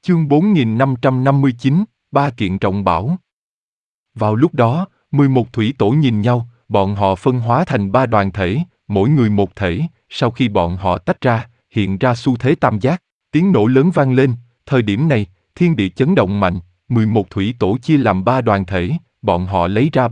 Chương 4559, Ba kiện trọng bảo. Vào lúc đó, 11 thủy tổ nhìn nhau, bọn họ phân hóa thành ba đoàn thể, mỗi người một thể, sau khi bọn họ tách ra, hiện ra xu thế tam giác, tiếng nổ lớn vang lên, thời điểm này, thiên địa chấn động mạnh, 11 thủy tổ chia làm ba đoàn thể, bọn họ lấy ra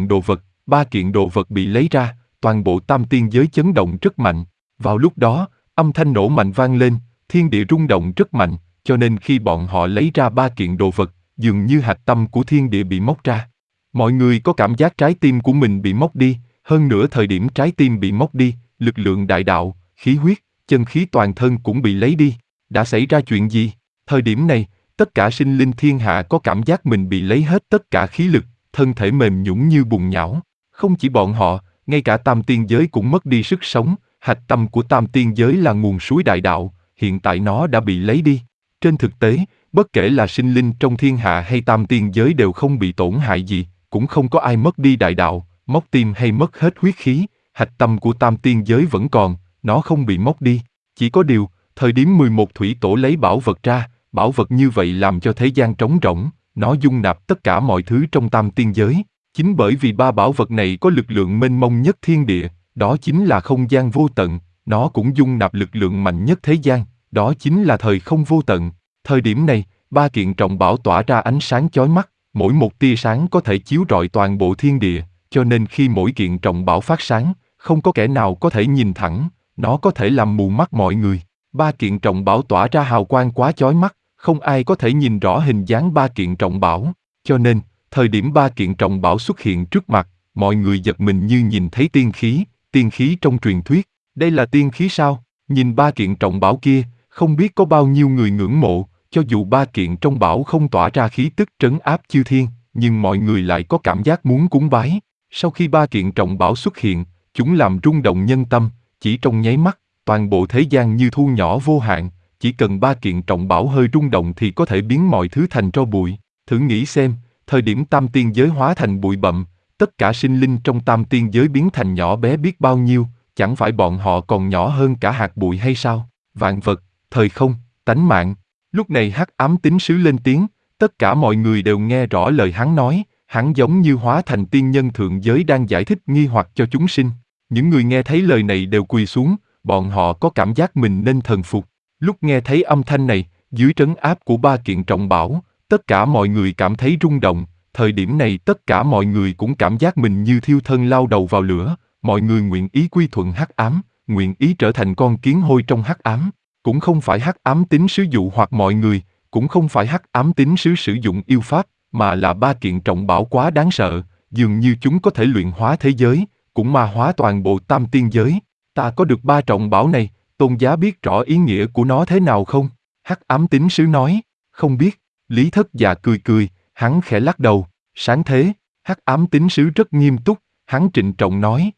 ba kiện đồ vật bị lấy ra, toàn bộ tam tiên giới chấn động rất mạnh. Vào lúc đó, âm thanh nổ mạnh vang lên, thiên địa rung động rất mạnh, cho nên khi bọn họ lấy ra ba kiện đồ vật, dường như hạch tâm của thiên địa bị móc ra. Mọi người có cảm giác trái tim của mình bị móc đi, hơn nữa thời điểm trái tim bị móc đi, lực lượng đại đạo, khí huyết, chân khí toàn thân cũng bị lấy đi. Đã xảy ra chuyện gì? Thời điểm này, tất cả sinh linh thiên hạ có cảm giác mình bị lấy hết tất cả khí lực, thân thể mềm nhũn như bùn nhão. Không chỉ bọn họ, ngay cả tam tiên giới cũng mất đi sức sống, hạch tâm của tam tiên giới là nguồn suối đại đạo, hiện tại nó đã bị lấy đi. Trên thực tế, bất kể là sinh linh trong thiên hạ hay tam tiên giới đều không bị tổn hại gì, cũng không có ai mất đi đại đạo, móc tim hay mất hết huyết khí, hạch tâm của tam tiên giới vẫn còn, nó không bị móc đi. Chỉ có điều, thời điểm 11 thủy tổ lấy bảo vật ra, bảo vật như vậy làm cho thế gian trống rỗng, nó dung nạp tất cả mọi thứ trong tam tiên giới. Chính bởi vì ba bảo vật này có lực lượng mênh mông nhất thiên địa, đó chính là không gian vô tận, nó cũng dung nạp lực lượng mạnh nhất thế gian, đó chính là thời không vô tận. Thời điểm này, ba kiện trọng bảo tỏa ra ánh sáng chói mắt, mỗi một tia sáng có thể chiếu rọi toàn bộ thiên địa, cho nên khi mỗi kiện trọng bảo phát sáng, không có kẻ nào có thể nhìn thẳng, nó có thể làm mù mắt mọi người. Ba kiện trọng bảo tỏa ra hào quang quá chói mắt, không ai có thể nhìn rõ hình dáng ba kiện trọng bảo, cho nên, thời điểm ba kiện trọng bảo xuất hiện trước mặt, mọi người giật mình như nhìn thấy tiên khí trong truyền thuyết. Đây là tiên khí sao? Nhìn ba kiện trọng bảo kia, không biết có bao nhiêu người ngưỡng mộ, cho dù ba kiện trong bảo không tỏa ra khí tức trấn áp chư thiên, nhưng mọi người lại có cảm giác muốn cúng bái. Sau khi ba kiện trọng bảo xuất hiện, chúng làm rung động nhân tâm, chỉ trong nháy mắt, toàn bộ thế gian như thu nhỏ vô hạn, chỉ cần ba kiện trọng bảo hơi rung động thì có thể biến mọi thứ thành tro bụi. Thử nghĩ xem, thời điểm tam tiên giới hóa thành bụi bặm, tất cả sinh linh trong tam tiên giới biến thành nhỏ bé biết bao nhiêu, chẳng phải bọn họ còn nhỏ hơn cả hạt bụi hay sao? Vạn vật, thời không, tánh mạng. Lúc này Hắc Ám Tín Sứ lên tiếng, tất cả mọi người đều nghe rõ lời hắn nói, hắn giống như hóa thành tiên nhân thượng giới đang giải thích nghi hoặc cho chúng sinh. Những người nghe thấy lời này đều quỳ xuống, bọn họ có cảm giác mình nên thần phục. Lúc nghe thấy âm thanh này, dưới trấn áp của ba kiện trọng bảo, tất cả mọi người cảm thấy rung động, thời điểm này tất cả mọi người cũng cảm giác mình như thiêu thân lao đầu vào lửa, mọi người nguyện ý quy thuận Hắc Ám, nguyện ý trở thành con kiến hôi trong Hắc Ám. Cũng không phải Hắc Ám Tín Sứ dụ hoặc mọi người, cũng không phải Hắc Ám Tín Sứ sử dụng yêu pháp, mà là ba kiện trọng bảo quá đáng sợ, dường như chúng có thể luyện hóa thế giới, cũng ma hóa toàn bộ tam tiên giới. Ta có được ba trọng bảo này, Tôn giá biết rõ ý nghĩa của nó thế nào không? Hắc Ám Tín Sứ nói, không biết. Lý Thất Dạ cười cười, hắn khẽ lắc đầu, sáng thế. Hắc Ám Tín Sứ rất nghiêm túc, hắn trịnh trọng nói.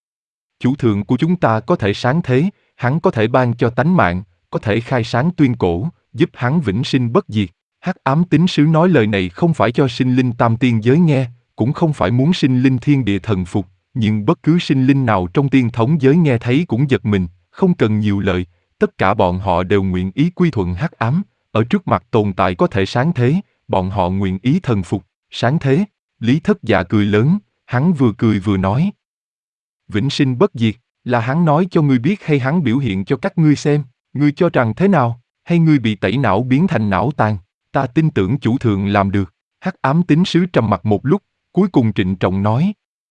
Chủ thượng của chúng ta có thể sáng thế, hắn có thể ban cho tánh mạng, có thể khai sáng tuyên cổ, giúp hắn vĩnh sinh bất diệt. Hắc Ám Tín Sứ nói lời này không phải cho sinh linh tam tiên giới nghe, cũng không phải muốn sinh linh thiên địa thần phục, nhưng bất cứ sinh linh nào trong tiên thống giới nghe thấy cũng giật mình, không cần nhiều lời, tất cả bọn họ đều nguyện ý quy thuận Hắc Ám, ở trước mặt tồn tại có thể sáng thế, bọn họ nguyện ý thần phục, sáng thế. Lý Thất Dạ cười lớn, hắn vừa cười vừa nói. Vĩnh sinh bất diệt, là hắn nói cho ngươi biết hay hắn biểu hiện cho các ngươi xem? Ngươi cho rằng thế nào? Hay ngươi bị tẩy não biến thành não tàn? Ta tin tưởng chủ thượng làm được. Hắc Ám Tín Sứ trầm mặc một lúc, cuối cùng trịnh trọng nói.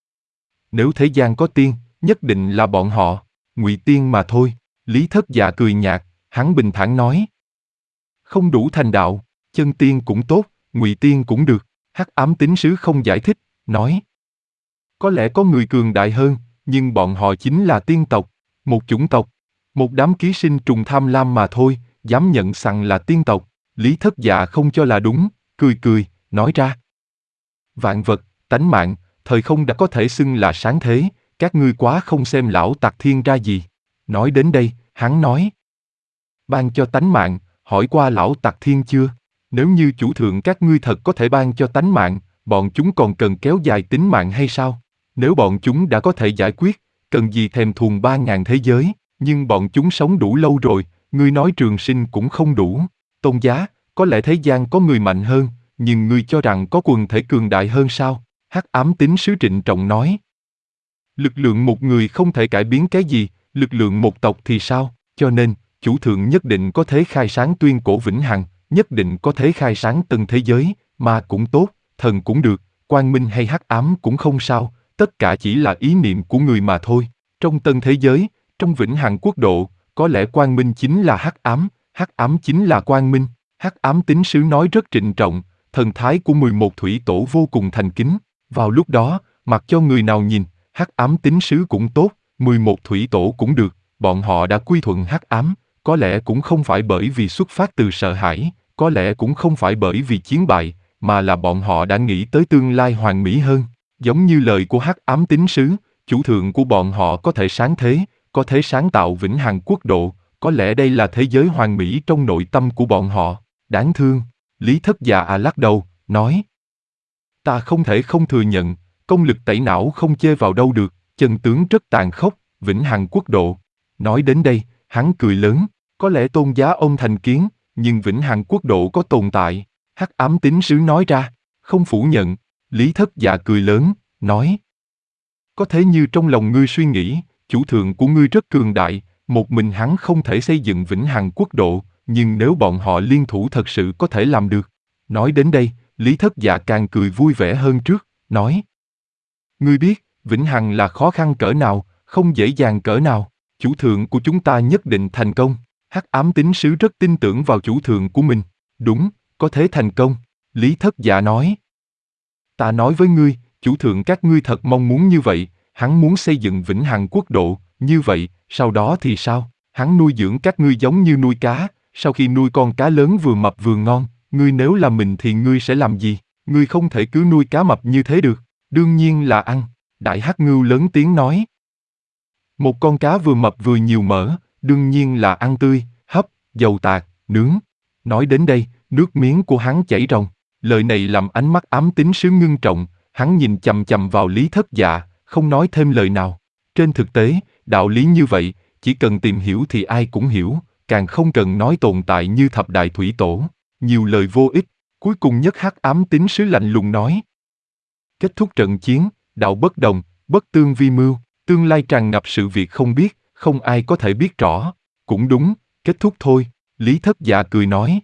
Nếu thế gian có tiên, nhất định là bọn họ, ngụy tiên mà thôi. Lý Thất Dạ cười nhạt, hắn bình thản nói. Không đủ thành đạo, chân tiên cũng tốt, ngụy tiên cũng được. Hắc Ám Tín Sứ không giải thích, nói. Có lẽ có người cường đại hơn, nhưng bọn họ chính là tiên tộc, một chủng tộc, một đám ký sinh trùng tham lam mà thôi, dám nhận rằng là tiên tộc. Lý Thất Dạ không cho là đúng, cười cười, nói ra. Vạn vật, tánh mạng, thời không đã có thể xưng là sáng thế, các ngươi quá không xem lão Tặc Thiên ra gì. Nói đến đây, hắn nói. Ban cho tánh mạng, hỏi qua lão Tặc Thiên chưa? Nếu như chủ thượng các ngươi thật có thể ban cho tánh mạng, bọn chúng còn cần kéo dài tính mạng hay sao? Nếu bọn chúng đã có thể giải quyết, cần gì thèm thuồng 3.000 thế giới, nhưng bọn chúng sống đủ lâu rồi, ngươi nói trường sinh cũng không đủ. Tôn giá, có lẽ thế gian có người mạnh hơn, nhưng ngươi cho rằng có quần thể cường đại hơn sao? Hắc ám tín sứ trịnh trọng nói. Lực lượng một người không thể cải biến cái gì, lực lượng một tộc thì sao? Cho nên, chủ thượng nhất định có thể khai sáng tuyên cổ vĩnh hằng, nhất định có thể khai sáng từng thế giới, mà cũng tốt, thần cũng được, quang minh hay hắc ám cũng không sao, tất cả chỉ là ý niệm của người mà thôi. Trong tân thế giới, trong vĩnh hằng quốc độ, có lẽ quang minh chính là hắc ám chính là quang minh. Hắc ám tín sứ nói rất trịnh trọng, thần thái của 11 thủy tổ vô cùng thành kính. Vào lúc đó, mặc cho người nào nhìn, hắc ám tín sứ cũng tốt, 11 thủy tổ cũng được, bọn họ đã quy thuận hắc ám, có lẽ cũng không phải bởi vì xuất phát từ sợ hãi, có lẽ cũng không phải bởi vì chiến bại, mà là bọn họ đã nghĩ tới tương lai hoàn mỹ hơn. Giống như lời của hắc ám tín sứ, chủ thượng của bọn họ có thể sáng thế, có thể sáng tạo vĩnh hằng quốc độ, có lẽ đây là thế giới hoàn mỹ trong nội tâm của bọn họ. Đáng thương, Lý Thất Dạ lắc đầu, nói. Ta không thể không thừa nhận, công lực tẩy não không chê vào đâu được, chân tướng rất tàn khốc, vĩnh hằng quốc độ. Nói đến đây, hắn cười lớn, có lẽ tôn giá ông thành kiến, nhưng vĩnh hằng quốc độ có tồn tại. Hắc ám tín sứ nói ra, không phủ nhận. Lý Thất Dạ cười lớn, nói. Có thể như trong lòng ngươi suy nghĩ, chủ thượng của ngươi rất cường đại, một mình hắn không thể xây dựng vĩnh hằng quốc độ, nhưng nếu bọn họ liên thủ thật sự có thể làm được. Nói đến đây, Lý Thất Dạ càng cười vui vẻ hơn trước, nói. Ngươi biết, vĩnh hằng là khó khăn cỡ nào, không dễ dàng cỡ nào, chủ thượng của chúng ta nhất định thành công. Hắc ám tín sứ rất tin tưởng vào chủ thượng của mình. Đúng, có thể thành công, Lý Thất Dạ nói. Ta nói với ngươi, chủ thượng các ngươi thật mong muốn như vậy, hắn muốn xây dựng vĩnh hằng quốc độ, như vậy, sau đó thì sao? Hắn nuôi dưỡng các ngươi giống như nuôi cá, sau khi nuôi con cá lớn vừa mập vừa ngon, ngươi nếu là mình thì ngươi sẽ làm gì? Ngươi không thể cứ nuôi cá mập như thế được, đương nhiên là ăn. Đại Hắc Ngưu lớn tiếng nói. Một con cá vừa mập vừa nhiều mỡ, đương nhiên là ăn tươi, hấp, dầu tạt, nướng. Nói đến đây, nước miếng của hắn chảy ròng. Lời này làm ánh mắt ám tín sứ ngưng trọng, hắn nhìn chằm chằm vào Lý Thất Dạ, không nói thêm lời nào. Trên thực tế, đạo lý như vậy, chỉ cần tìm hiểu thì ai cũng hiểu, càng không cần nói tồn tại như thập đại thủy tổ. Nhiều lời vô ích, cuối cùng nhất hắc ám tín sứ lạnh lùng nói. Kết thúc trận chiến, đạo bất đồng, bất tương vi mưu, tương lai tràn ngập sự việc không biết, không ai có thể biết rõ. Cũng đúng, kết thúc thôi, Lý Thất Dạ cười nói.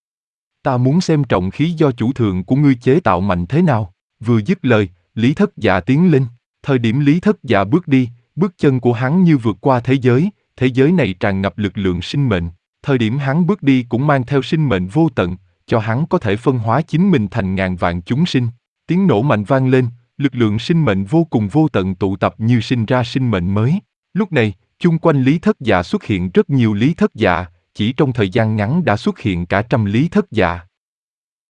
Ta muốn xem trọng khí do chủ thượng của ngươi chế tạo mạnh thế nào. Vừa dứt lời, Lý Thất Dạ tiến lên. Thời điểm Lý Thất Dạ bước đi, bước chân của hắn như vượt qua thế giới này tràn ngập lực lượng sinh mệnh. Thời điểm hắn bước đi cũng mang theo sinh mệnh vô tận, cho hắn có thể phân hóa chính mình thành ngàn vạn chúng sinh. Tiếng nổ mạnh vang lên, lực lượng sinh mệnh vô cùng vô tận tụ tập như sinh ra sinh mệnh mới. Lúc này, chung quanh Lý Thất Dạ xuất hiện rất nhiều Lý Thất Dạ, chỉ trong thời gian ngắn đã xuất hiện cả trăm Lý Thất Dạ.